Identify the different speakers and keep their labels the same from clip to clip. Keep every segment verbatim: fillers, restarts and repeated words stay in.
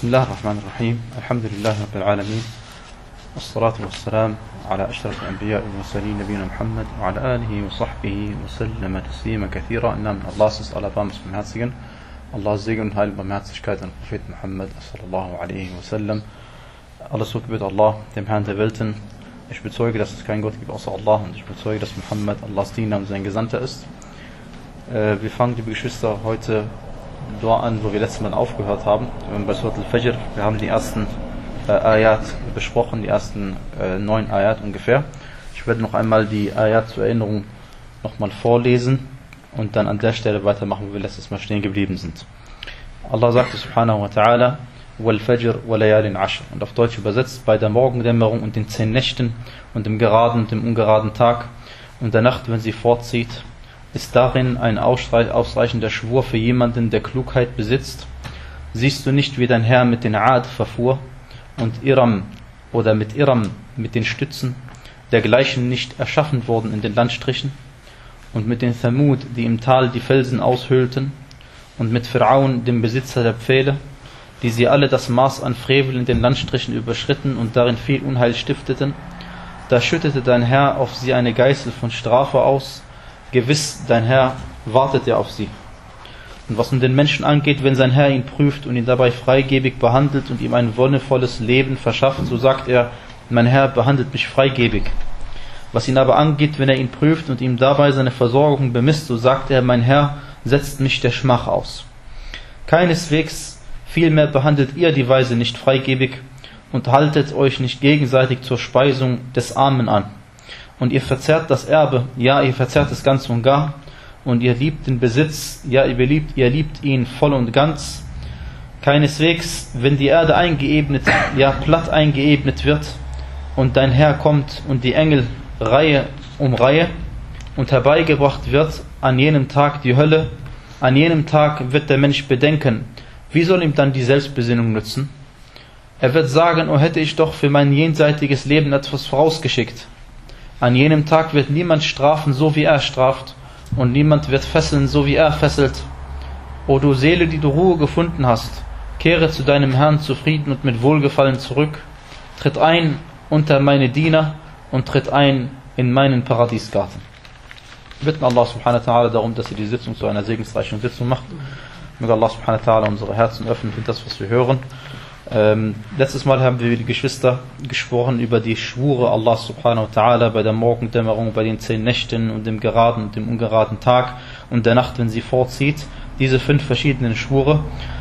Speaker 1: بسم الله الرحمن الرحيم الحمد لله رب العالمين والصلاة والسلام على أشرف الأنبياء والمرسلين نبينا محمد وعلى آله وصحبه وسلم تسليما كثيرا. Im Namen Allahs ist allerbarmers Barmherzigen. Allahs Segen und Heil und Barmherzigkeit an den Propheten Muhammad sallallahu alaihi wasallam. Alles Lob gebührt Allah, dem Herrn der Welten. Ich bezeuge, dass es keinen Gott gibt außer Allah und ich bezeuge, dass Muhammad Allahs Diener und sein Gesandter ist. Wir fangen, liebe Geschwister, heute Dua an, wo wir letztes Mal aufgehört haben, bei Surat al-Fajr. Wir haben die ersten äh, Ayat besprochen, die ersten äh, neun Ayat ungefähr. Ich werde noch einmal die Ayat zur Erinnerung nochmal vorlesen und dann an der Stelle weitermachen, wo wir letztes Mal stehen geblieben sind. Allah sagte subhanahu wa ta'ala, wal Fajr wa layalin ashr, und auf Deutsch übersetzt, bei der Morgendämmerung und den zehn Nächten und dem geraden und dem ungeraden Tag und der Nacht, wenn sie fortzieht, ist darin ein ausreichender Schwur für jemanden, der Klugheit besitzt. Siehst du nicht, wie dein Herr mit den Ad verfuhr und Iram oder mit Iram mit den Stützen, dergleichen nicht erschaffen wurden in den Landstrichen, und mit den Thamud, die im Tal die Felsen aushöhlten, und mit Pharaon, dem Besitzer der Pfähle, die sie alle das Maß an Frevel in den Landstrichen überschritten und darin viel Unheil stifteten. Da schüttete dein Herr auf sie eine Geißel von Strafe aus. Gewiss, dein Herr wartet ja auf sie. Und was nun den Menschen angeht, wenn sein Herr ihn prüft und ihn dabei freigebig behandelt und ihm ein wonnevolles Leben verschafft, so sagt er, mein Herr behandelt mich freigebig. Was ihn aber angeht, wenn er ihn prüft und ihm dabei seine Versorgung bemisst, so sagt er, mein Herr setzt mich der Schmach aus. Keineswegs vielmehr behandelt ihr die Weise nicht freigebig und haltet euch nicht gegenseitig zur Speisung des Armen an. Und ihr verzehrt das Erbe, ja, ihr verzehrt es ganz und gar, und ihr liebt den Besitz, ja, ihr liebt, ihr liebt ihn voll und ganz. Keineswegs, wenn die Erde eingeebnet, ja, platt eingeebnet wird, und dein Herr kommt und die Engel Reihe um Reihe und herbeigebracht wird, an jenem Tag die Hölle, an jenem Tag wird der Mensch bedenken, wie soll ihm dann die Selbstbesinnung nützen? Er wird sagen, oh, hätte ich doch für mein jenseitiges Leben etwas vorausgeschickt. An jenem Tag wird niemand strafen, so wie er straft, und niemand wird fesseln, so wie er fesselt. O du Seele, die du Ruhe gefunden hast, kehre zu deinem Herrn zufrieden und mit Wohlgefallen zurück, tritt ein unter meine Diener und tritt ein in meinen Paradiesgarten. Wir bitten Allah subhanahu wa ta'ala darum, dass er die Sitzung zu einer segensreichen Sitzung macht. Möge Allah subhanahu wa ta'ala unsere Herzen öffnen für das, was wir hören. Ähm, letztes Mal haben wir, wie die Geschwister, gesprochen über die Schwure Allah subhanahu wa ta'ala bei der Morgendämmerung, bei den zehn Nächten und dem geraden und dem ungeraden Tag und der Nacht, wenn sie vorzieht. Diese fünf verschiedenen Schwure.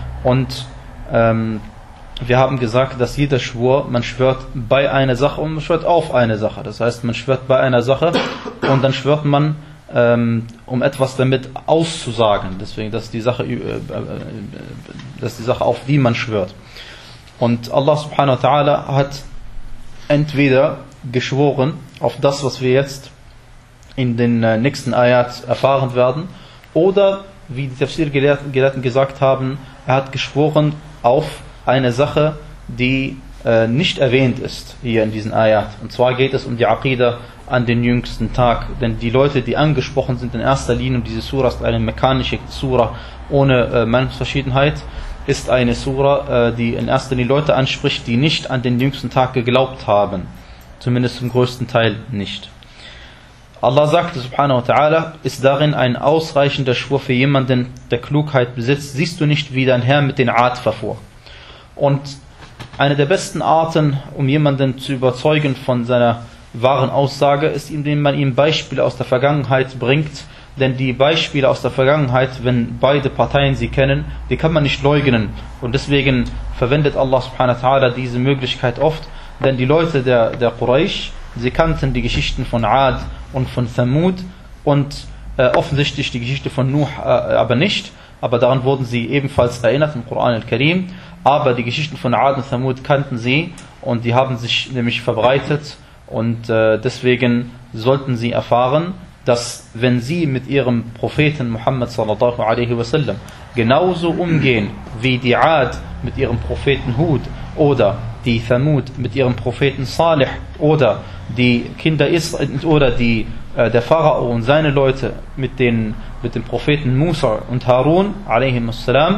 Speaker 1: Und ähm, wir haben gesagt, dass jeder Schwur, man schwört bei einer Sache und man schwört auf eine Sache. Das heißt, man schwört bei einer Sache und dann schwört man, ähm, um etwas damit auszusagen. Deswegen, dass die Sache, äh, äh, dass die Sache, auf die man schwört. Und Allah subhanahu wa ta'ala hat entweder geschworen auf das, was wir jetzt in den nächsten Ayat erfahren werden, oder, wie die Tafsir-Gelehrten gesagt haben, er hat geschworen auf eine Sache, die äh, nicht erwähnt ist hier in diesen Ayat. Und zwar geht es um die Aqidah an den jüngsten Tag. Denn die Leute, die angesprochen sind in erster Linie, und diese Surah ist eine mekanische Surah ohne äh, Meinungsverschiedenheit, ist eine Surah, die in erster Linie Leute anspricht, die nicht an den jüngsten Tag geglaubt haben. Zumindest zum größten Teil nicht. Allah sagte subhanahu wa ta'ala, ist darin ein ausreichender Schwur für jemanden, der Klugheit besitzt. Siehst du nicht, wie dein Herr mit den Ad verfuhr? Und eine der besten Arten, um jemanden zu überzeugen von seiner wahren Aussage, ist, indem man ihm Beispiele aus der Vergangenheit bringt. Denn die Beispiele aus der Vergangenheit, wenn beide Parteien sie kennen, die kann man nicht leugnen. Und deswegen verwendet Allah subhanahu wa ta'ala diese Möglichkeit oft. Denn die Leute der, der Quraysh, sie kannten die Geschichten von Ad und von Thamud und äh, offensichtlich die Geschichte von Nuh äh, aber nicht. Aber daran wurden sie ebenfalls erinnert im Koran al-Karim. Aber die Geschichten von Ad und Thamud kannten sie und die haben sich nämlich verbreitet. Und äh, deswegen sollten sie erfahren, dass wenn sie mit ihrem Propheten Muhammad sallallahu alaihi wasallam genauso umgehen wie die Ad mit ihrem Propheten Hud oder die Thamud mit ihrem Propheten Salih oder die Kinder Israel oder die, äh, der Pharao und seine Leute mit den, mit den Propheten Musa und Harun alaihi wassalam,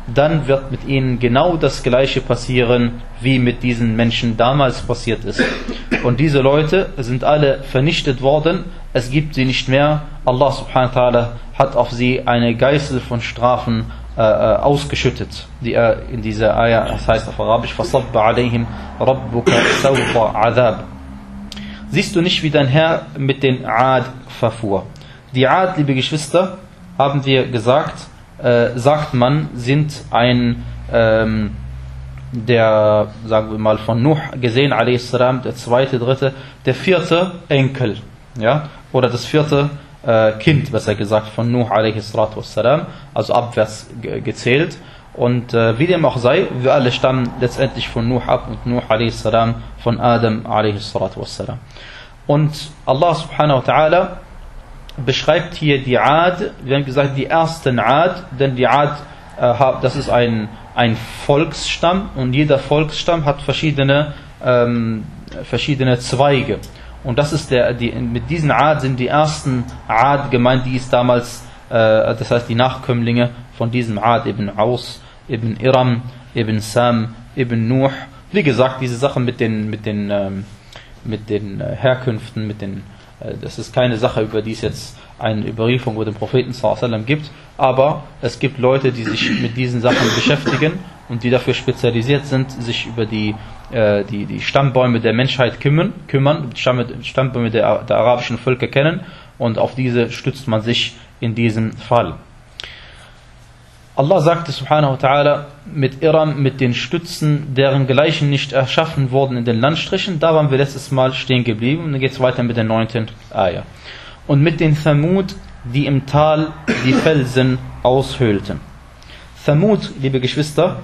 Speaker 1: dann wird mit ihnen genau das Gleiche passieren, wie mit diesen Menschen damals passiert ist. Und diese Leute sind alle vernichtet worden, es gibt sie nicht mehr. Allah subhanahu wa ta'ala hat auf sie eine Geißel von Strafen äh, ausgeschüttet, die er in dieser Ayah, das heißt auf Arabisch, فَصَبَّ عَلَيْهِمْ رَبُّكَ سَوْطَ عَذَابٍ. Siehst du nicht, wie dein Herr mit den Ad verfuhr? Die Ad, liebe Geschwister, haben wir gesagt, äh, sagt man, sind ein, ähm, der, sagen wir mal, von Nuh gesehen, a s, der zweite, dritte, der vierte Enkel, ja, oder das vierte äh, Kind, besser gesagt, von Nuh a s, also abwärts ge gezählt. Und äh, wie dem auch sei, wir alle stammen letztendlich von Nuh ab und Nuh a s von Adam a s. Und Allah subhanahu wa ta'ala beschreibt hier die Ad, wir haben gesagt, die ersten Ad, denn die Ad, äh, das ist ein, ein Volksstamm und jeder Volksstamm hat verschiedene, ähm, verschiedene Zweige. Und das ist der, die, mit diesen Ad sind die ersten Ad gemeint, die es damals, äh, das heißt die Nachkömmlinge von diesem Ad, Ibn Aus, Ibn Iram, Ibn Sam, Ibn Nuh. Wie gesagt, diese Sachen mit den, mit den, ähm, mit den äh, Herkünften, mit den Das ist keine Sache, über die es jetzt eine Überlieferung über den Propheten sallallahu alaihi wasallam gibt, aber es gibt Leute, die sich mit diesen Sachen beschäftigen und die dafür spezialisiert sind, sich über die, äh, die, die Stammbäume der Menschheit kümmern, kümmern Stammbäume der, der arabischen Völker kennen, und auf diese stützt man sich in diesem Fall. Allah sagte subhanahu wa ta'ala mit Iram, mit den Stützen, deren Gleichen nicht erschaffen wurden in den Landstrichen. Da waren wir letztes Mal stehen geblieben und dann geht es weiter mit der neunten Ayah. Und mit den Thamud, die im Tal die Felsen aushöhlten. Thamud, liebe Geschwister,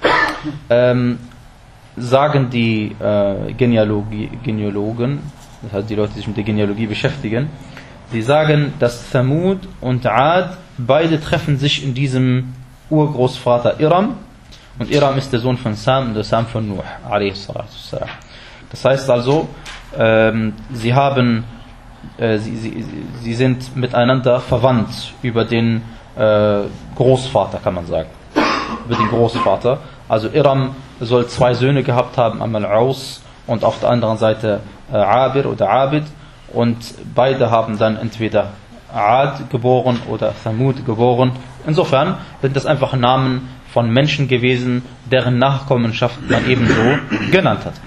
Speaker 1: ähm, sagen die äh, Genealogie, Genealogen, das heißt die Leute, die sich mit der Genealogie beschäftigen, sie sagen, dass Thamud und Ad beide treffen sich in diesem Urgroßvater Iram, und Iram ist der Sohn von Sam und der Sam von Nuh a s. Das heißt also, ähm, sie haben äh, sie, sie, sie sind miteinander verwandt über den äh, Großvater, kann man sagen, über den Großvater. Also Iram soll zwei Söhne gehabt haben, einmal Aus und auf der anderen Seite äh, Abir oder Abid, und beide haben dann entweder Ad geboren oder Thamud geboren. Insofern sind das einfach Namen von Menschen gewesen, deren Nachkommenschaft man ebenso genannt hat.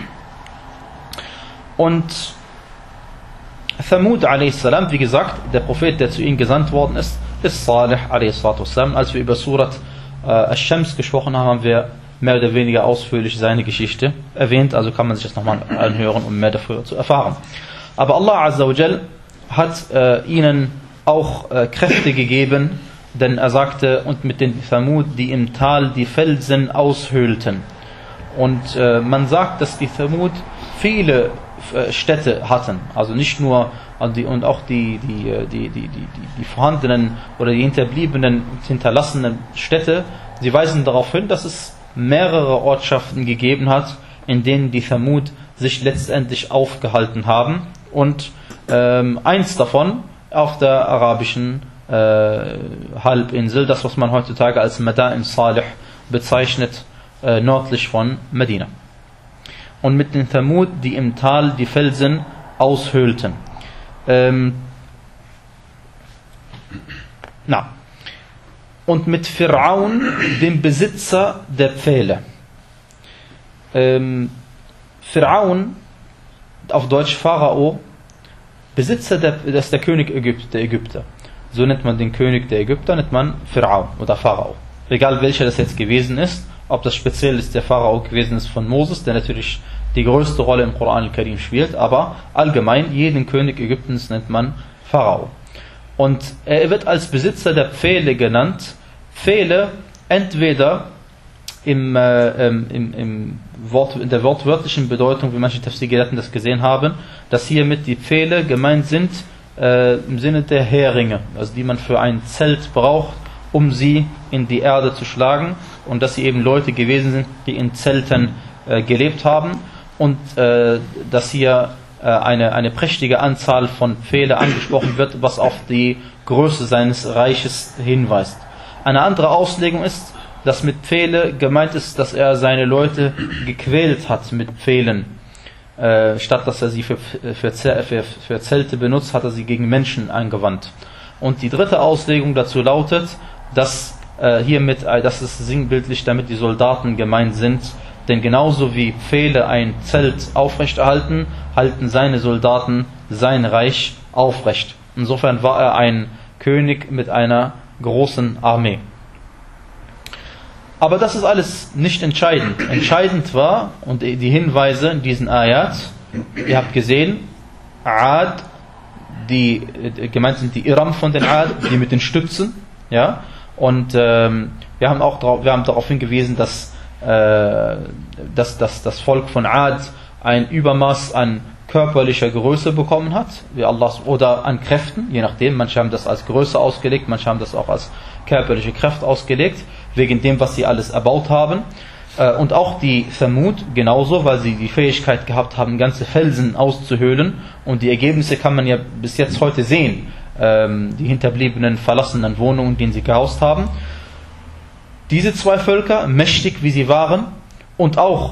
Speaker 1: Und Thamud a s, wie gesagt, der Prophet, der zu ihnen gesandt worden ist, ist Salih a s. Als wir über Surat äh, Ash-Shams gesprochen haben, haben wir mehr oder weniger ausführlich seine Geschichte erwähnt, also kann man sich das nochmal anhören, um mehr dafür zu erfahren. Aber Allah Azza wa Jal hat äh, ihnen auch äh, Kräfte gegeben, denn er sagte, und mit den Thamud, die im Tal die Felsen aushöhlten. Und äh, man sagt, dass die Thamud viele äh, Städte hatten, also nicht nur, also die, und auch die, die, die, die, die, die vorhandenen oder die hinterbliebenen, hinterlassenen Städte, sie weisen darauf hin, dass es mehrere Ortschaften gegeben hat, in denen die Thamud sich letztendlich aufgehalten haben. Und ähm, eins davon auf der arabischen äh, Halbinsel, das was man heutzutage als Madain Salih bezeichnet, äh, nördlich von Medina. Und mit den Thamud, die im Tal die Felsen aushöhlten. Ähm, na. Und mit Fir'aun, dem Besitzer der Pfähle. Ähm, Fir'aun, auf Deutsch Pharao, Besitzer, der, das ist der König Ägypt, der Ägypter. So nennt man den König der Ägypter, nennt man Fir'aun oder Pharao. Egal welcher das jetzt gewesen ist, ob das speziell ist der Pharao gewesen ist von Moses, der natürlich die größte Rolle im Koran al-Karim spielt, aber allgemein jeden König Ägyptens nennt man Pharao. Und er wird als Besitzer der Pfähle genannt. Pfähle entweder im, äh, im, im Wort, in der wortwörtlichen Bedeutung, wie manche Tafsir-Gelehrten das gesehen haben, dass hiermit die Pfähle gemeint sind äh, im Sinne der Heringe, also die man für ein Zelt braucht, um sie in die Erde zu schlagen, und dass sie eben Leute gewesen sind, die in Zelten äh, gelebt haben, und äh, dass hier äh, eine, eine prächtige Anzahl von Pfähle angesprochen wird, was auf die Größe seines Reiches hinweist. Eine andere Auslegung ist, dass mit Pfähle gemeint ist, dass er seine Leute gequält hat mit Pfählen. Äh, statt dass er sie für, für, für, für Zelte benutzt, hat er sie gegen Menschen angewandt. Und die dritte Auslegung dazu lautet, dass äh, hiermit, äh, dass es sinnbildlich damit die Soldaten gemeint sind, denn genauso wie Pfähle ein Zelt aufrechterhalten, halten seine Soldaten sein Reich aufrecht. Insofern war er ein König mit einer großen Armee. Aber das ist alles nicht entscheidend. Entscheidend war, und die Hinweise in diesen Ayat, ihr habt gesehen, Ad, die gemeint sind die Iram von den Ad, die mit den Stützen, ja, und ähm, wir haben auch darauf, wir haben darauf hingewiesen, dass, äh, dass, dass das Volk von Ad ein Übermaß an körperlicher Größe bekommen hat, wie Allah, oder an Kräften, je nachdem, manche haben das als Größe ausgelegt, manche haben das auch als körperliche Kraft ausgelegt, wegen dem, was sie alles erbaut haben. Und auch die Thamud genauso, weil sie die Fähigkeit gehabt haben, ganze Felsen auszuhöhlen, und die Ergebnisse kann man ja bis jetzt heute sehen, die hinterbliebenen, verlassenen Wohnungen, in denen sie gehaust haben. Diese zwei Völker, mächtig wie sie waren, und auch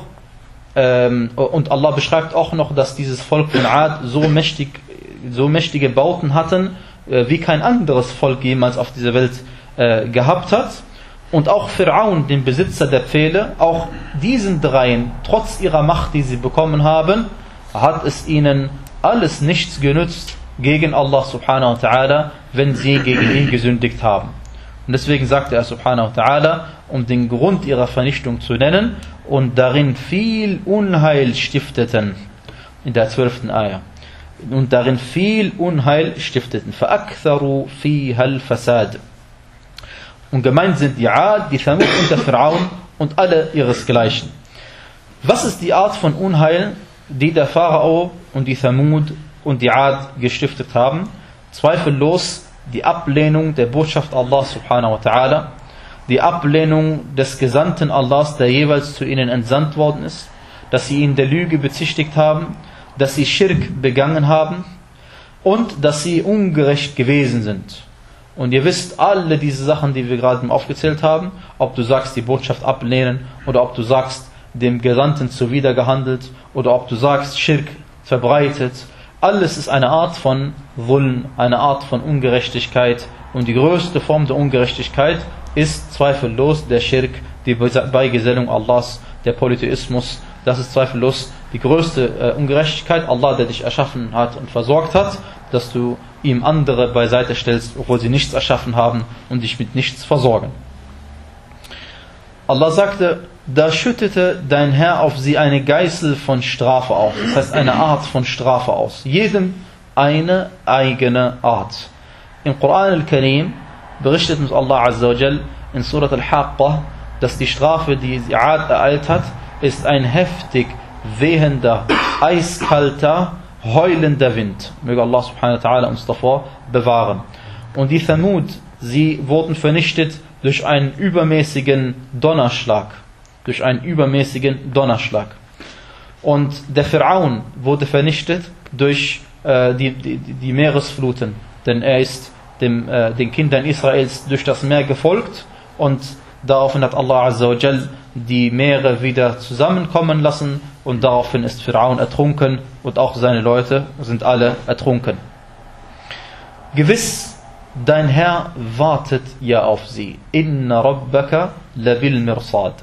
Speaker 1: und Allah beschreibt auch noch, dass dieses Volk von Ad so mächtig, so mächtige Bauten hatten, wie kein anderes Volk jemals auf dieser Welt gehabt hat. Und auch Fir'aun, den Besitzer der Pfähle, auch diesen dreien, trotz ihrer Macht, die sie bekommen haben, hat es ihnen alles nichts genützt gegen Allah subhanahu wa ta'ala, wenn sie gegen ihn gesündigt haben. Und deswegen sagte er subhanahu wa ta'ala, um den Grund ihrer Vernichtung zu nennen, und darin viel Unheil stifteten, in der zwölften Ayah, und darin viel Unheil stifteten. فَأَكْثَرُوا فِيهَا الْفَسَادِ. Und gemeint sind die Ad, die Thamud und der Fir'aun und alle ihresgleichen. Was ist die Art von Unheil, die der Pharao und die Thamud und die Ad gestiftet haben? Zweifellos die Ablehnung der Botschaft Allah subhanahu wa ta'ala, die Ablehnung des Gesandten Allahs, der jeweils zu ihnen entsandt worden ist, dass sie ihn der Lüge bezichtigt haben, dass sie Schirk begangen haben und dass sie ungerecht gewesen sind. Und ihr wisst, alle diese Sachen, die wir gerade aufgezählt haben, ob du sagst, die Botschaft ablehnen, oder ob du sagst, dem Gesandten zuwider gehandelt, oder ob du sagst, Schirk verbreitet, alles ist eine Art von Dhulm, eine Art von Ungerechtigkeit, und die größte Form der Ungerechtigkeit ist zweifellos der Schirk, die Beigesellung Allahs, der Polytheismus. Das ist zweifellos die größte äh, Ungerechtigkeit. Allah, der dich erschaffen hat und versorgt hat, dass du ihm andere beiseite stellst, obwohl sie nichts erschaffen haben und dich mit nichts versorgen. Allah sagte, da schüttete dein Herr auf sie eine Geißel von Strafe aus. Das heißt eine Art von Strafe aus. Jedem eine eigene Art. Im Koran al-Karim berichtet uns Allah Azza wa Jal in Surat al-Haqqa, dass die Strafe, die sie Ad ereilt hat, ist ein heftig wehender, eiskalter, heulender Wind. Möge Allah subhanahu wa ta'ala uns davor bewahren. Und die Thamud, sie wurden vernichtet durch einen übermäßigen Donnerschlag. Durch einen übermäßigen Donnerschlag. Und der Fir'aun wurde vernichtet durch äh, die, die, die Meeresfluten. Denn er ist dem, äh, den Kindern Israels durch das Meer gefolgt, und daraufhin hat Allah Azza wa Jal die Meere wieder zusammenkommen lassen, und daraufhin ist Fir'aun ertrunken und auch seine Leute sind alle ertrunken. Gewiss, dein Herr wartet ja auf sie. Inna rabbaka labil mirsad.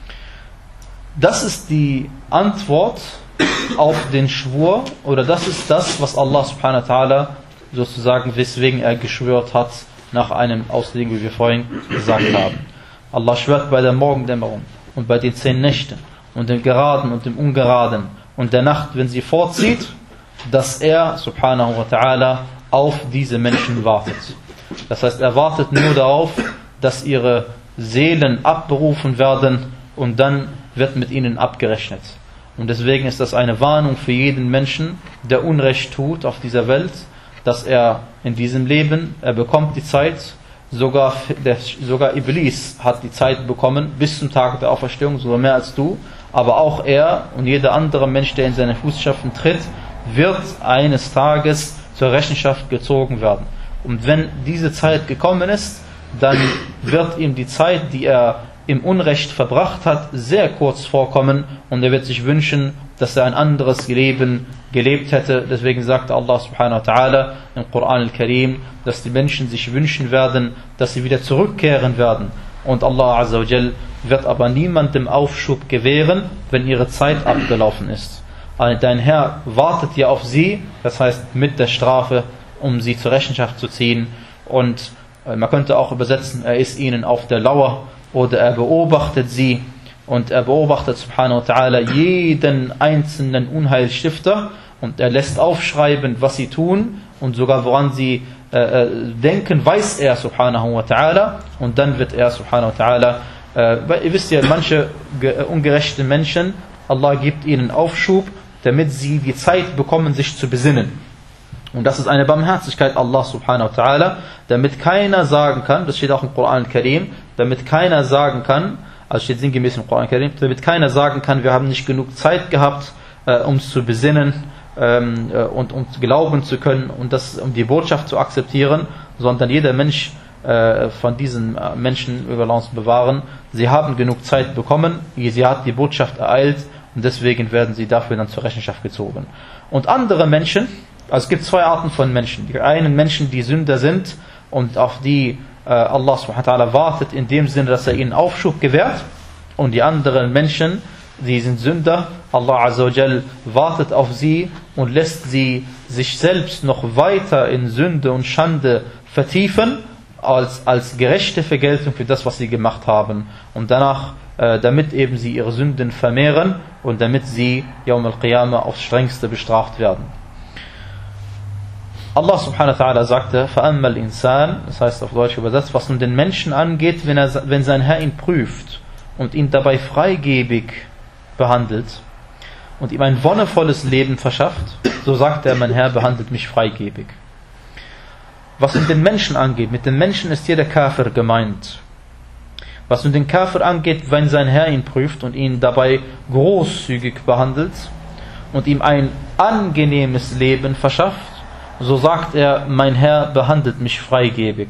Speaker 1: Das ist die Antwort auf den Schwur, oder das ist das, was Allah subhanahu wa ta'ala sozusagen, weswegen er geschwört hat, nach einem Auslegung, wie wir vorhin gesagt haben. Allah schwört bei der Morgendämmerung und bei den zehn Nächten und dem Geraden und dem Ungeraden und der Nacht, wenn sie vorzieht, dass er, subhanahu wa ta'ala, auf diese Menschen wartet. Das heißt, er wartet nur darauf, dass ihre Seelen abberufen werden, und dann wird mit ihnen abgerechnet. Und deswegen ist das eine Warnung für jeden Menschen, der Unrecht tut auf dieser Welt, dass er in diesem Leben, er bekommt die Zeit, sogar, der, sogar Iblis hat die Zeit bekommen, bis zum Tag der Auferstehung, sogar mehr als du, aber auch er und jeder andere Mensch, der in seine Fußstapfen tritt, wird eines Tages zur Rechenschaft gezogen werden. Und wenn diese Zeit gekommen ist, dann wird ihm die Zeit, die er im Unrecht verbracht hat, sehr kurz vorkommen und er wird sich wünschen, dass er ein anderes Leben gelebt hätte. Deswegen sagt Allah subhanahu wa ta'ala im Koran al-Karim, dass die Menschen sich wünschen werden, dass sie wieder zurückkehren werden. Und Allah azza wa jal wird aber niemandem Aufschub gewähren, wenn ihre Zeit abgelaufen ist. Dein Herr wartet ja auf sie, das heißt mit der Strafe, um sie zur Rechenschaft zu ziehen. Und man könnte auch übersetzen, er ist ihnen auf der Lauer oder er beobachtet sie und er beobachtet subhanahu wa ta'ala jeden einzelnen Unheilstifter und er lässt aufschreiben, was sie tun und sogar woran sie äh, denken, weiß er subhanahu wa ta'ala und dann wird er subhanahu wa ta'ala, äh, weil ihr wisst ja, manche ungerechte Menschen, Allah gibt ihnen Aufschub, damit sie die Zeit bekommen, sich zu besinnen. Und das ist eine Barmherzigkeit Allah subhanahu wa ta'ala, damit keiner sagen kann, das steht auch im Koran al-Karim, damit keiner sagen kann, also steht sinngemäß im Koran al-Karim, damit keiner sagen kann, wir haben nicht genug Zeit gehabt, äh, uns zu besinnen ähm, äh, und um glauben zu können und das, um die Botschaft zu akzeptieren, sondern jeder Mensch äh, von diesen Menschen über uns bewahren, sie haben genug Zeit bekommen, sie hat die Botschaft ereilt und deswegen werden sie dafür dann zur Rechenschaft gezogen. Und andere Menschen, also es gibt zwei Arten von Menschen. Die einen Menschen, die Sünder sind und auf die äh, Allah subhanahu wa ta'ala wartet, in dem Sinne, dass er ihnen Aufschub gewährt. Und die anderen Menschen, die sind Sünder. Allah azza wa jal wartet auf sie und lässt sie sich selbst noch weiter in Sünde und Schande vertiefen, als, als gerechte Vergeltung für das, was sie gemacht haben. Und danach, äh, damit eben sie ihre Sünden vermehren und damit sie Yawm al-Qiyamah aufs Strengste bestraft werden. Allah subhanahu wa ta'ala sagte, فَأَمَّا الْإِنسَانِ, das heißt auf Deutsch übersetzt, was nun den Menschen angeht, wenn, er, wenn sein Herr ihn prüft und ihn dabei freigebig behandelt und ihm ein wonnevolles Leben verschafft, so sagt er, mein Herr behandelt mich freigebig. Was nun den Menschen angeht, mit den Menschen ist hier der Kafir gemeint. Was nun den Kafir angeht, wenn sein Herr ihn prüft und ihn dabei großzügig behandelt und ihm ein angenehmes Leben verschafft, so sagt er, mein Herr behandelt mich freigebig.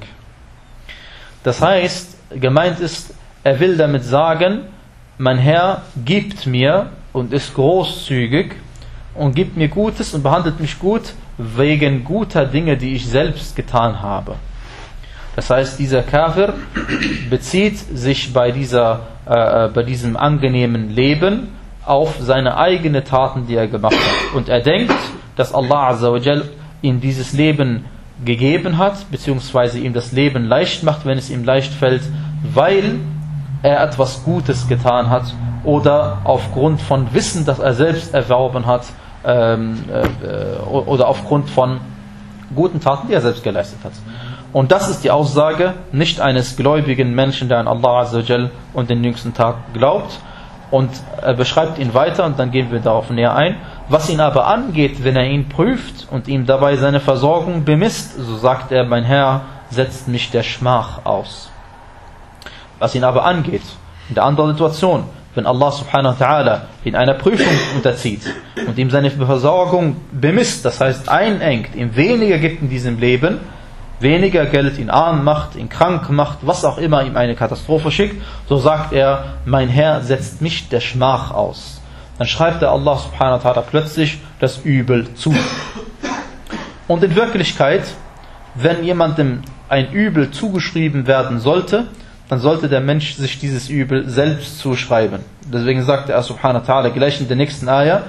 Speaker 1: Das heißt, gemeint ist, er will damit sagen, mein Herr gibt mir und ist großzügig und gibt mir Gutes und behandelt mich gut wegen guter Dinge, die ich selbst getan habe. Das heißt, dieser Kafir bezieht sich bei, dieser, äh, bei diesem angenehmen Leben auf seine eigenen Taten, die er gemacht hat. Und er denkt, dass Allah azza wa jal ihm dieses Leben gegeben hat, beziehungsweise ihm das Leben leicht macht, wenn es ihm leicht fällt, weil er etwas Gutes getan hat oder aufgrund von Wissen, das er selbst erworben hat, ähm, äh, oder aufgrund von guten Taten, die er selbst geleistet hat. Und das ist die Aussage nicht eines gläubigen Menschen, der an Allah azza wa jal und den jüngsten Tag glaubt. Und er beschreibt ihn weiter und dann gehen wir darauf näher ein. Was ihn aber angeht, wenn er ihn prüft und ihm dabei seine Versorgung bemisst, so sagt er, mein Herr setzt mich der Schmach aus. Was ihn aber angeht, in der anderen Situation, wenn Allah subhanahu wa ta'ala in einer Prüfung unterzieht und ihm seine Versorgung bemisst, das heißt einengt, ihm weniger gibt in diesem Leben, weniger Geld ihn arm macht, ihn krank macht, was auch immer ihm eine Katastrophe schickt, so sagt er, mein Herr setzt mich der Schmach aus. Dann schreibt er Allah subhanahu wa ta'ala plötzlich das Übel zu. Und in Wirklichkeit, wenn jemandem ein Übel zugeschrieben werden sollte, dann sollte der Mensch sich dieses Übel selbst zuschreiben. Deswegen sagt er subhanahu wa ta'ala gleich in der nächsten Ayah,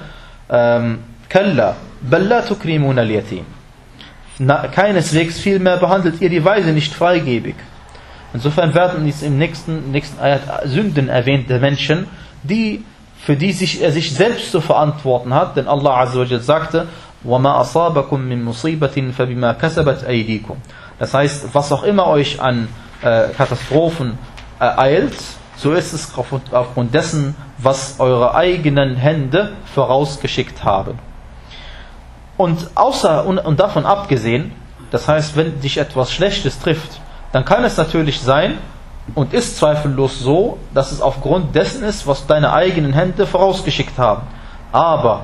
Speaker 1: Kalla, bal la tukrimuna al-yatim. Keineswegs vielmehr behandelt ihr die Weise nicht freigebig. Insofern werden dies im nächsten, nächsten Ayat Sünden erwähnt der Menschen, die, für die sich, er sich selbst zu verantworten hat, denn Allah azza wa jalla sagte, وَمَا أَصَابَكُم مِّن مُصِيبَةٍ فَبِمَا كَسَبَتْ أَيْدِيكُم. Das heißt, was auch immer euch an äh, Katastrophen ereilt, so ist es aufgrund dessen, was eure eigenen Hände vorausgeschickt haben. Und außer und, und davon abgesehen, das heißt, wenn dich etwas Schlechtes trifft, dann kann es natürlich sein und ist zweifellos so, dass es aufgrund dessen ist, was deine eigenen Hände vorausgeschickt haben. Aber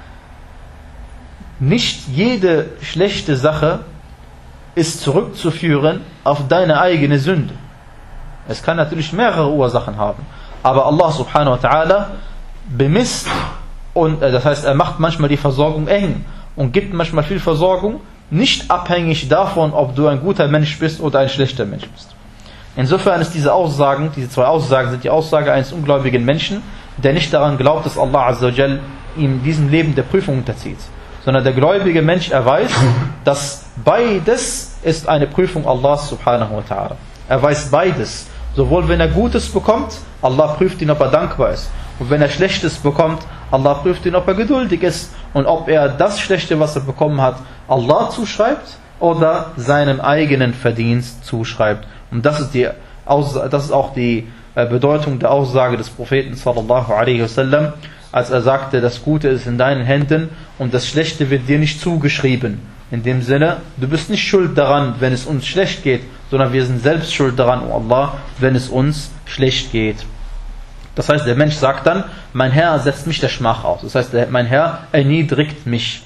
Speaker 1: nicht jede schlechte Sache ist zurückzuführen auf deine eigene Sünde. Es kann natürlich mehrere Ursachen haben. Aber Allah subhanahu wa ta'ala bemisst, und äh, das heißt, er macht manchmal die Versorgung eng und gibt manchmal viel Versorgung, nicht abhängig davon, ob du ein guter Mensch bist oder ein schlechter Mensch bist. Insofern ist diese Aussagen, diese zwei Aussagen sind die Aussage eines ungläubigen Menschen, der nicht daran glaubt, dass Allah Azza wa Jal ihm diesem Leben der Prüfung unterzieht. Sondern der gläubige Mensch, er weiß, dass beides ist eine Prüfung Allahs subhanahu wa ta'ala. Er weiß beides. Sowohl wenn er Gutes bekommt, Allah prüft ihn, ob er dankbar ist. Und wenn er Schlechtes bekommt, Allah prüft ihn, ob er geduldig ist. Und ob er das Schlechte, was er bekommen hat, Allah zuschreibt oder seinem eigenen Verdienst zuschreibt. Und das ist, die, das ist auch die Bedeutung der Aussage des Propheten sallallahu alaihi wasallam, als er sagte, das Gute ist in deinen Händen und das Schlechte wird dir nicht zugeschrieben. In dem Sinne, du bist nicht schuld daran, wenn es uns schlecht geht, sondern wir sind selbst schuld daran, oh Allah, wenn es uns schlecht geht. Das heißt, der Mensch sagt dann, mein Herr setzt mich der Schmach aus. Das heißt, mein Herr erniedrigt mich.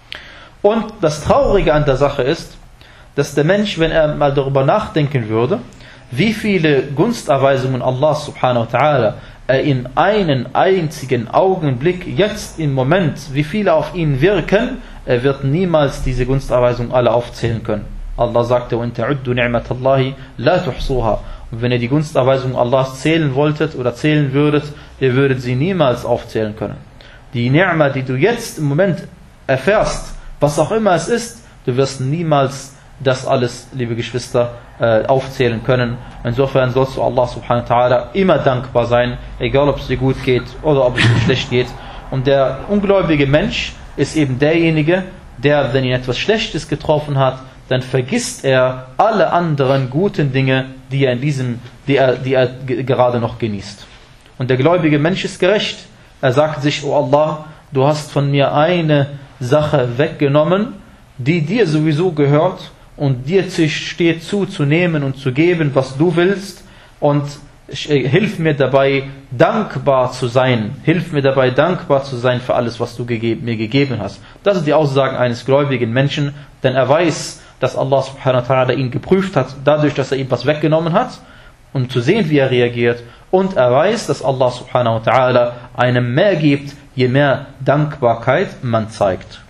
Speaker 1: Und das Traurige an der Sache ist, dass der Mensch, wenn er mal darüber nachdenken würde, wie viele Gunsterweisungen Allah subhanahu wa ta'ala er in einen einzigen Augenblick, jetzt im Moment, wie viele auf ihn wirken, er wird niemals diese Gunsterweisungen alle aufzählen können. Allah sagte, وَإِن تَعُدُّوا نِعْمَةَ اللَّهِ لَا تُحْصُوهَا. Und wenn ihr die Gunsterweisungen Allahs zählen wolltet oder zählen würdet, ihr würdet sie niemals aufzählen können. Die Ni'ma, die du jetzt im Moment erfährst, was auch immer es ist, du wirst niemals das alles, liebe Geschwister, aufzählen können. Insofern sollst du Allah subhanahu wa ta'ala immer dankbar sein, egal ob es dir gut geht oder ob es dir schlecht geht. Und der ungläubige Mensch ist eben derjenige, der, wenn ihn etwas Schlechtes getroffen hat, dann vergisst er alle anderen guten Dinge, die er in diesem, die er, die er gerade noch genießt. Und der gläubige Mensch ist gerecht. Er sagt sich, oh Allah, du hast von mir eine Sache weggenommen, die dir sowieso gehört, und dir steht zu, zu nehmen und zu geben, was du willst, und hilf mir dabei, dankbar zu sein. Hilf mir dabei, dankbar zu sein für alles, was du gegeben, mir gegeben hast. Das sind die Aussagen eines gläubigen Menschen, denn er weiß, dass Allah subhanahu wa ta'ala ihn geprüft hat, dadurch, dass er ihm was weggenommen hat, um zu sehen, wie er reagiert. Und er weiß, dass Allah subhanahu wa ta'ala einem mehr gibt, je mehr Dankbarkeit man zeigt.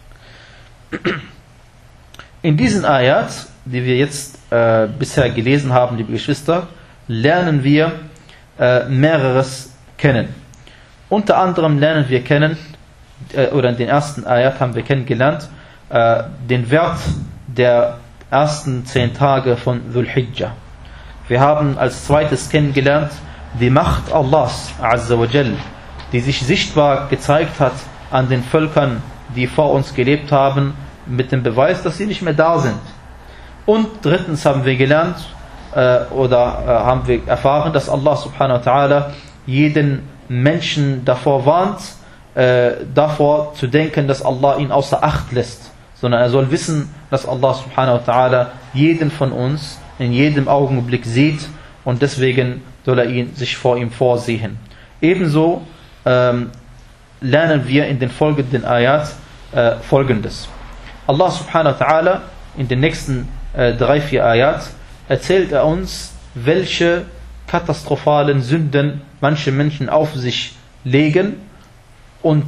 Speaker 1: In diesen Ayat, die wir jetzt äh, bisher gelesen haben, liebe Geschwister, lernen wir äh, mehreres kennen. Unter anderem lernen wir kennen, äh, oder in den ersten Ayat haben wir kennengelernt, äh, den Wert der ersten zehn Tage von Dhul Hijjah. Wir haben als zweites kennengelernt die Macht Allahs Azza wa Jal, die sich sichtbar gezeigt hat an den Völkern, die vor uns gelebt haben, mit dem Beweis, dass sie nicht mehr da sind. Und drittens haben wir gelernt äh, oder äh, haben wir erfahren, dass Allah subhanahu wa ta'ala jeden Menschen davor warnt, äh, davor zu denken, dass Allah ihn außer Acht lässt, sondern er soll wissen, dass Allah subhanahu wa ta'ala jeden von uns in jedem Augenblick sieht, und deswegen soll er ihn, sich vor ihm vorsehen. Ebenso ähm, lernen wir in den folgenden Ayat äh, Folgendes. Allah subhanahu wa ta'ala in den nächsten äh, drei, vier Ayat erzählt er uns, welche katastrophalen Sünden manche Menschen auf sich legen und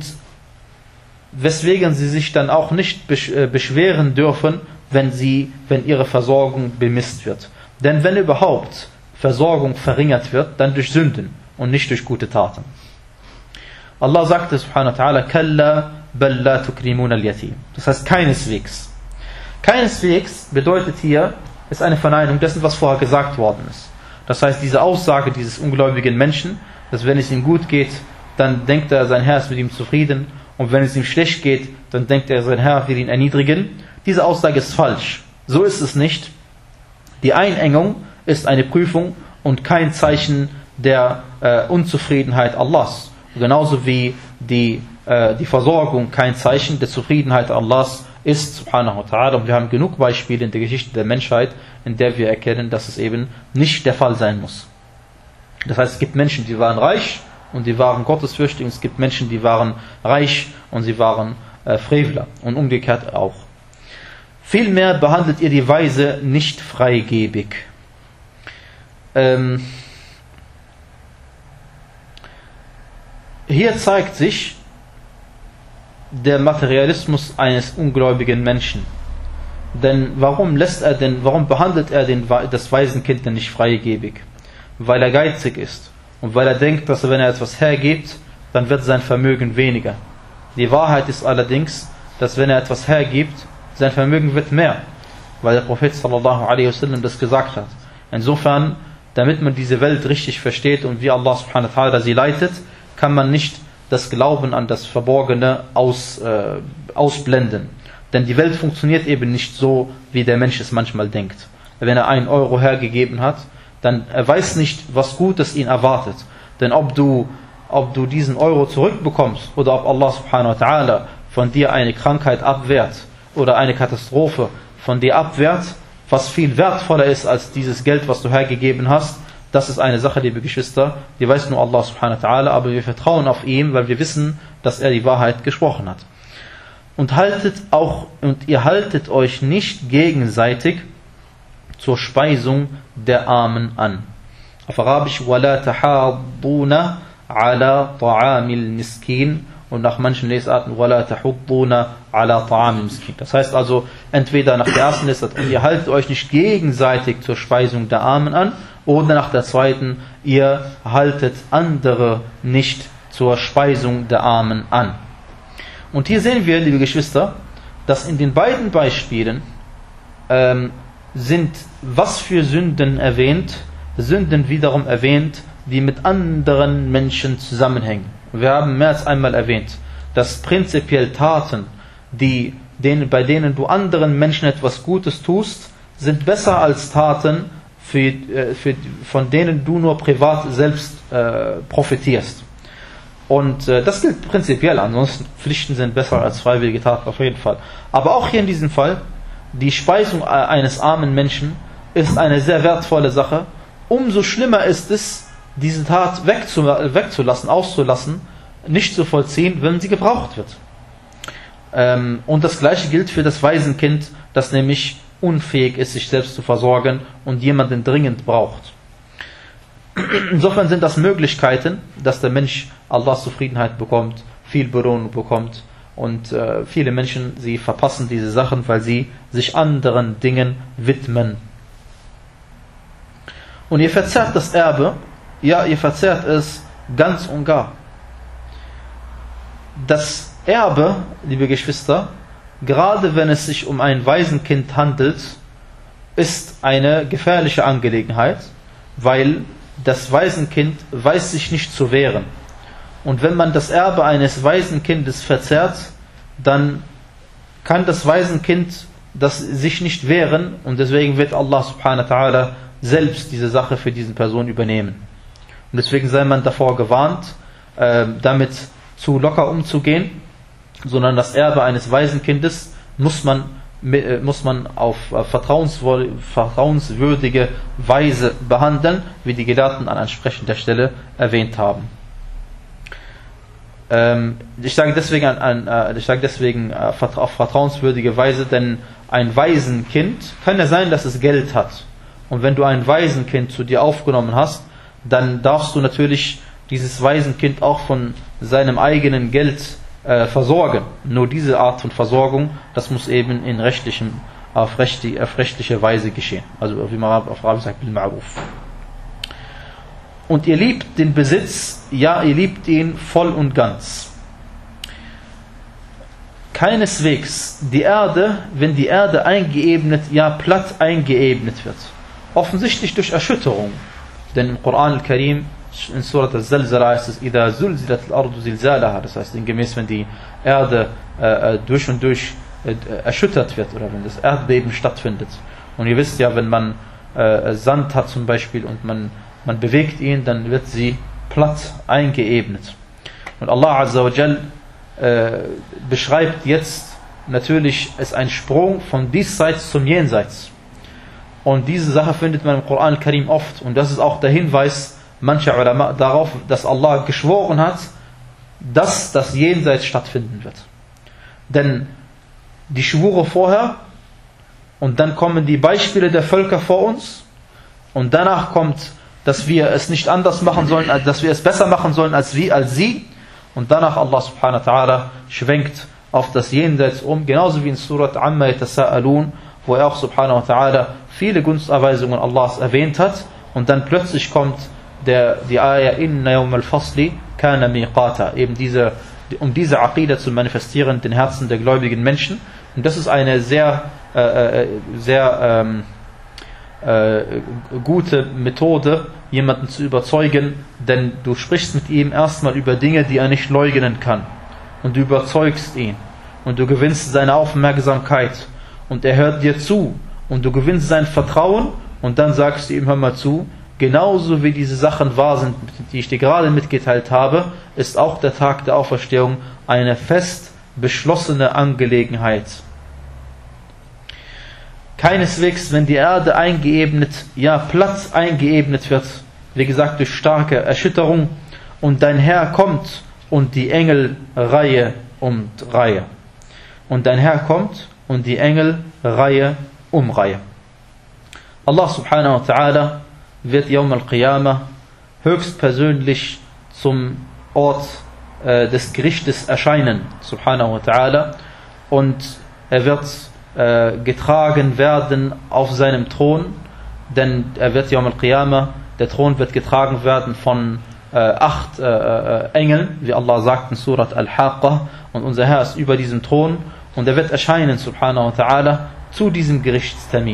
Speaker 1: weswegen sie sich dann auch nicht beschweren dürfen, wenn, sie, wenn ihre Versorgung bemisst wird. Denn wenn überhaupt Versorgung verringert wird, dann durch Sünden und nicht durch gute Taten. Allah sagte subhanahu wa ta'ala, Kalla bal la tukrimuna al-yatim. Das heißt keineswegs. Keineswegs bedeutet hier, ist eine Verneinung dessen, was vorher gesagt worden ist. Das heißt, diese Aussage dieses ungläubigen Menschen, dass wenn es ihm gut geht, dann denkt er, sein Herr ist mit ihm zufrieden, und wenn es ihm schlecht geht, dann denkt er, sein Herr will ihn erniedrigen. Diese Aussage ist falsch. So ist es nicht. Die Einengung ist eine Prüfung und kein Zeichen der äh, Unzufriedenheit Allahs. Genauso wie die, äh, die Versorgung kein Zeichen der Zufriedenheit Allahs ist, subhanahu wa ta'ala. Und wir haben genug Beispiele in der Geschichte der Menschheit, in der wir erkennen, dass es eben nicht der Fall sein muss. Das heißt, es gibt Menschen, die waren reich und die waren gottesfürchtig, und es gibt Menschen, die waren reich und sie waren äh, Frevler, und umgekehrt auch. Vielmehr behandelt ihr die Weise nicht freigebig. ähm, hier zeigt sich der Materialismus eines ungläubigen Menschen. Denn warum lässt er denn, warum behandelt er den, das Waisenkind denn nicht freigebig? Weil er geizig ist und weil er denkt, dass er, wenn er etwas hergibt, dann wird sein Vermögen weniger. Die Wahrheit ist allerdings, dass wenn er etwas hergibt, sein Vermögen wird mehr, weil der Prophet sallallahu alaihi wasallam das gesagt hat. Insofern, damit man diese Welt richtig versteht und wie Allah subhanahu wa ta'ala sie leitet, kann man nicht das Glauben an das Verborgene aus, äh, ausblenden. Denn die Welt funktioniert eben nicht so, wie der Mensch es manchmal denkt. Wenn er einen Euro hergegeben hat, dann er weiß nicht, was Gutes ihn erwartet. Denn ob du, ob du diesen Euro zurückbekommst oder ob Allah subhanahu wa ta'ala von dir eine Krankheit abwehrt oder eine Katastrophe von dir abwehrt, was viel wertvoller ist als dieses Geld, was du hergegeben hast, das ist eine Sache, liebe Geschwister, die weiß nur Allah subhanahu wa ta'ala, aber wir vertrauen auf ihn, weil wir wissen, dass er die Wahrheit gesprochen hat. Und haltet auch, und ihr haltet euch nicht gegenseitig zur Speisung der Armen an. Auf Arabisch, وَلَا تَحَاضُّونَ عَلَى طَعَامِ الْمِسْكِينَ und nach manchen Lesarten, وَلَا تَحُضُّونَ عَلَى طَعَامِ الْمِسْكِينَ. Das heißt also, entweder nach der ersten Lesart, ihr haltet euch nicht gegenseitig zur Speisung der Armen an, oder nach der zweiten, ihr haltet andere nicht zur Speisung der Armen an. Und hier sehen wir, liebe Geschwister, dass in den beiden Beispielen ähm, sind was für Sünden erwähnt, Sünden wiederum erwähnt, die mit anderen Menschen zusammenhängen. Wir haben mehr als einmal erwähnt, dass prinzipiell Taten, die, denen, bei denen du anderen Menschen etwas Gutes tust, sind besser als Taten, für, für, von denen du nur privat selbst äh, profitierst. Und äh, das gilt prinzipiell, ansonsten Pflichten sind besser als freiwillige Taten auf jeden Fall. Aber auch hier in diesem Fall, die Speisung eines armen Menschen ist eine sehr wertvolle Sache. Umso schlimmer ist es, diese Tat wegzulassen, auszulassen, nicht zu vollziehen, wenn sie gebraucht wird. Ähm, und das gleiche gilt für das Waisenkind, das nämlich unfähig ist, sich selbst zu versorgen und jemanden dringend braucht. Insofern sind das Möglichkeiten, dass der Mensch Allahs Zufriedenheit bekommt, viel Belohnung bekommt und äh, viele Menschen, sie verpassen diese Sachen, weil sie sich anderen Dingen widmen. Und ihr verzehrt das Erbe, ja, ihr verzehrt es ganz und gar. Das Erbe, liebe Geschwister, gerade wenn es sich um ein Waisenkind handelt, ist eine gefährliche Angelegenheit, weil das Waisenkind weiß sich nicht zu wehren. Und wenn man das Erbe eines Waisenkindes verzehrt, dann kann das Waisenkind das sich nicht wehren und deswegen wird Allah subhanahu wa ta'ala selbst diese Sache für diese Person übernehmen. Und deswegen sei man davor gewarnt, äh, damit zu locker umzugehen, sondern das Erbe eines Waisenkindes muss man, äh, muss man auf äh, vertrauenswürdige Weise behandeln, wie die Gelehrten an entsprechender Stelle erwähnt haben. Ähm, ich sage deswegen, an, an, ich sage deswegen äh, auf vertrauenswürdige Weise, denn ein Waisenkind kann ja sein, dass es Geld hat. Und wenn du ein Waisenkind zu dir aufgenommen hast, dann darfst du natürlich dieses Waisenkind auch von seinem eigenen Geld äh, versorgen. Nur diese Art von Versorgung, das muss eben in rechtlichem, auf, rechtlich, auf rechtliche Weise geschehen. Also wie man auf Arabisch sagt, bil ma'ruf. Und ihr liebt den Besitz, ja, ihr liebt ihn voll und ganz. Keineswegs die Erde, wenn die Erde eingeebnet, ja platt eingeebnet wird. Offensichtlich durch Erschütterung. Denn im Koran al-Karim, in Surat al-Zalzala heißt es, إِذَا زُلْزِلَتِ الْأَرْضُ زِلْزَالَهَا. Das heißt, gemäß, wenn die Erde äh, durch und durch äh, erschüttert wird oder wenn das Erdbeben stattfindet. Und ihr wisst ja, wenn man äh, Sand hat zum Beispiel und man, man bewegt ihn, dann wird sie platt eingeebnet. Und Allah Azza wa Jal äh, beschreibt jetzt, natürlich ist ein Sprung von diesseits zum Jenseits. Und diese Sache findet man im Koran al-Karim oft. Und das ist auch der Hinweis mancher Ulama darauf, dass Allah geschworen hat, dass das Jenseits stattfinden wird. Denn die Schwure vorher und dann kommen die Beispiele der Völker vor uns und danach kommt dass wir es nicht anders machen sollen, dass wir es besser machen sollen als wir, als sie. Und danach Allah subhanahu wa ta'ala schwenkt auf das Jenseits um, genauso wie in Surat Amma yatasa'alun, wo er auch subhanahu wa ta'ala viele Gunsterweisungen Allahs erwähnt hat. Und dann plötzlich kommt der, die Ayah Inna yawm al-fasli kana miqata, eben diese, um diese Aqidah zu manifestieren in den Herzen der gläubigen Menschen. Und das ist eine sehr, äh, sehr ähm, äh, gute Methode, jemanden zu überzeugen, denn du sprichst mit ihm erstmal über Dinge, die er nicht leugnen kann. Und du überzeugst ihn und du gewinnst seine Aufmerksamkeit und er hört dir zu und du gewinnst sein Vertrauen und dann sagst du ihm, hör mal zu, genauso wie diese Sachen wahr sind, die ich dir gerade mitgeteilt habe, ist auch der Tag der Auferstehung eine fest beschlossene Angelegenheit. Keineswegs, wenn die Erde eingeebnet, ja Platz eingeebnet wird, wie gesagt durch starke Erschütterung, und dein Herr kommt und die Engel Reihe um Reihe. Und dein Herr kommt und die Engel Reihe um Reihe. Allah subhanahu wa ta'ala wird Yawm al-Qiyamah höchstpersönlich zum Ort äh, des Gerichtes erscheinen, subhanahu wa ta'ala, und er wird äh, getragen werden auf seinem Thron, denn er wird Yawm al-Qiyamah, der Thron wird getragen werden von äh, acht äh, äh, Engeln, wie Allah sagt in Surat Al-Haqqah, und unser Herr ist über diesem Thron und er wird erscheinen, subhanahu wa ta'ala, zu diesem Gerichtstermin.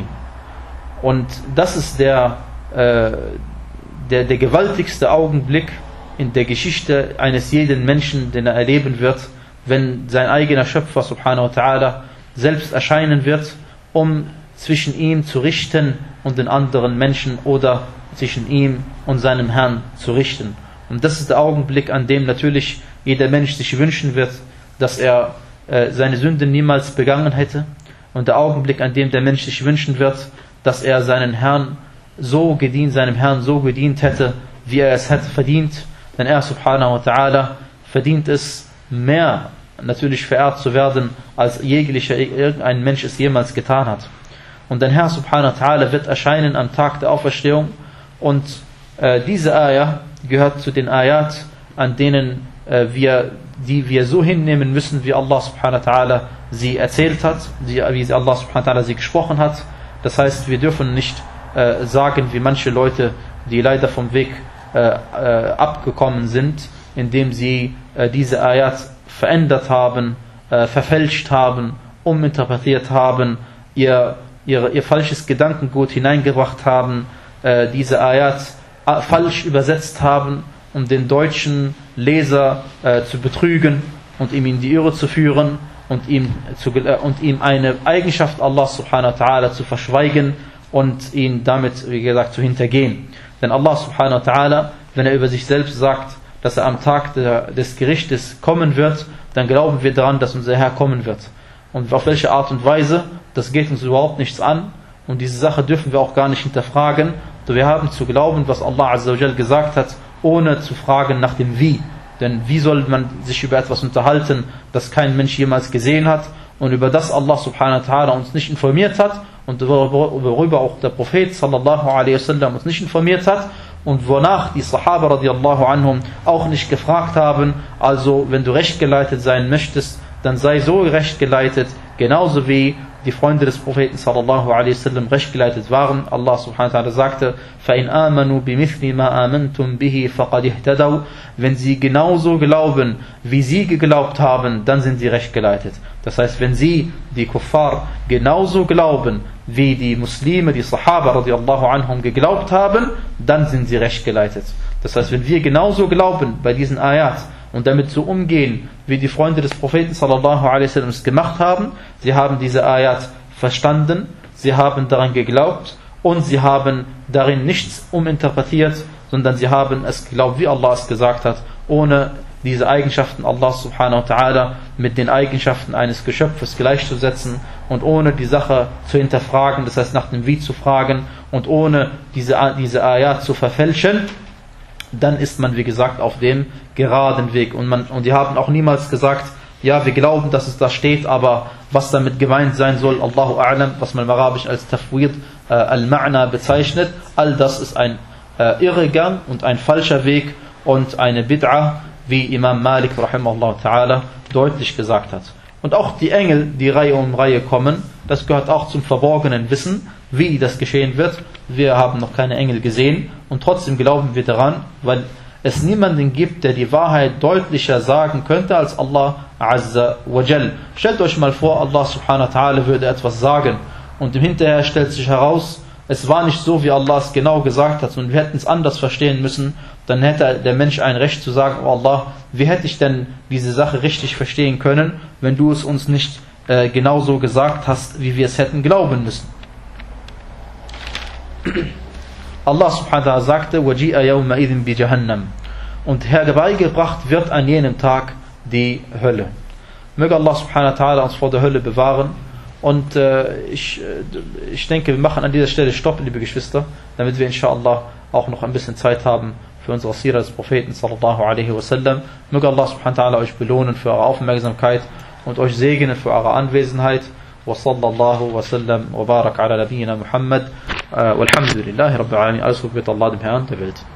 Speaker 1: Und das ist der, äh, der, der gewaltigste Augenblick in der Geschichte eines jeden Menschen, den er erleben wird, wenn sein eigener Schöpfer, subhanahu wa ta'ala, selbst erscheinen wird, um zwischen ihm zu richten und den anderen Menschen oder zwischen ihm und seinem Herrn zu richten. Und das ist der Augenblick, an dem natürlich jeder Mensch sich wünschen wird, dass er äh, seine Sünden niemals begangen hätte, und der Augenblick, an dem der Mensch sich wünschen wird, dass er seinen Herrn so gedient, seinem Herrn so gedient hätte, wie er es hätte verdient, denn er subhanahu wa ta'ala verdient es mehr, natürlich verehrt zu werden, als jeglicher irgendein Mensch es jemals getan hat. Und dein Herr subhanahu wa ta'ala wird erscheinen am Tag der Auferstehung, und äh, diese Ayah gehört zu den Ayat, an denen äh, wir, die wir so hinnehmen müssen, wie Allah subhanahu wa ta'ala sie erzählt hat, wie Allah subhanahu wa ta'ala sie gesprochen hat. Das heißt, wir dürfen nicht äh, sagen, wie manche Leute, die leider vom Weg äh, äh, abgekommen sind, indem sie äh, diese Ayat verändert haben, äh, verfälscht haben, uminterpretiert haben, ihr, ihr, ihr falsches Gedankengut hineingebracht haben, äh, diese Ayat äh, falsch übersetzt haben, um den deutschen Leser äh, zu betrügen und ihm in die Irre zu führen und ihm, zu, äh, und ihm eine Eigenschaft Allah subhanahu wa ta'ala zu verschweigen und ihn damit, wie gesagt, zu hintergehen. Denn Allah subhanahu wa ta'ala, wenn er über sich selbst sagt, dass er am Tag der, des Gerichtes kommen wird, dann glauben wir daran, dass unser Herr kommen wird. Und auf welche Art und Weise, das geht uns überhaupt nichts an, und diese Sache dürfen wir auch gar nicht hinterfragen. Wir haben zu glauben, was Allah azza wa jal gesagt hat, ohne zu fragen nach dem Wie. Denn wie soll man sich über etwas unterhalten, das kein Mensch jemals gesehen hat, und über das Allah subhanahu wa ta'ala uns nicht informiert hat, und worüber auch der Prophet sallallahu alaihi wasallam uns nicht informiert hat, und wonach die Sahaba radiallahu anhum auch nicht gefragt haben. Also wenn du rechtgeleitet sein möchtest, dann sei so rechtgeleitet, genauso wie die Freunde des Propheten sallallahu alaihi wasallam rechtgeleitet waren. Allah subhanahu wa ta'ala sagte, فَإِنْ آمَنُوا بِمِثْلِ مَا آمَنْتُمْ بِهِ فَقَدْ اهْتَدَوْا. Wenn sie genauso glauben, wie sie geglaubt haben, dann sind sie rechtgeleitet. Das heißt, wenn sie, die Kuffar, genauso glauben, wie die Muslime, die Sahaba radiallahu anhum geglaubt haben, dann sind sie rechtgeleitet. Das heißt, wenn wir genauso glauben bei diesen Ayat und damit so umgehen, wie die Freunde des Propheten sallallahu alaihi wasallam es gemacht haben, sie haben diese Ayat verstanden, sie haben daran geglaubt und sie haben darin nichts uminterpretiert, sondern sie haben es geglaubt, wie Allah es gesagt hat, ohne diese Eigenschaften Allah subhanahu wa ta'ala mit den Eigenschaften eines Geschöpfes gleichzusetzen und ohne die Sache zu hinterfragen, das heißt nach dem Wie zu fragen, und ohne diese, diese Ayat zu verfälschen, dann ist man, wie gesagt, auf dem geraden Weg. Und, man, und die haben auch niemals gesagt, ja, wir glauben, dass es da steht, aber was damit gemeint sein soll, Allahu A'lam, was man im Arabisch als Tafwid äh, al-Ma'na bezeichnet, all das ist ein äh, Irrgang und ein falscher Weg und eine Bid'a, wie Imam Malik rahimahullah ta'ala deutlich gesagt hat. Und auch die Engel, die Reihe um Reihe kommen, das gehört auch zum verborgenen Wissen, wie das geschehen wird. Wir haben noch keine Engel gesehen und trotzdem glauben wir daran, weil es niemanden gibt, der die Wahrheit deutlicher sagen könnte als Allah Azza wa Jal. Stellt euch mal vor, Allah subhanahu wa ta'ala würde etwas sagen und im Hinterher stellt sich heraus, es war nicht so, wie Allah es genau gesagt hat und wir hätten es anders verstehen müssen, dann hätte der Mensch ein Recht zu sagen, oh Allah, wie hätte ich denn diese Sache richtig verstehen können, wenn du es uns nicht äh, genau so gesagt hast, wie wir es hätten glauben müssen. Allah subhanahu wa ta'ala sagte, وَجِيءَ يَوْمَئِذٍ بِجَهَنَّمْ und herbeigebracht wird an jenem Tag die Hölle. Möge Allah subhanahu wa ta'ala uns vor der Hölle bewahren. Und äh, ich, ich denke, wir machen an dieser Stelle Stopp, liebe Geschwister, damit wir inshallah auch noch ein bisschen Zeit haben für unsere Sira des Propheten sallallahu alaihi wasallam. Möge Allah subhanahu wa ta'ala euch belohnen für eure Aufmerksamkeit und euch segnen für eure Anwesenheit. Wa sallallahu wa sallam wa barak ala nabiyyina Muhammad. Walhamdulillahi rabbil alamin. Alles Gute mit Allah, dem Herrn der Welt.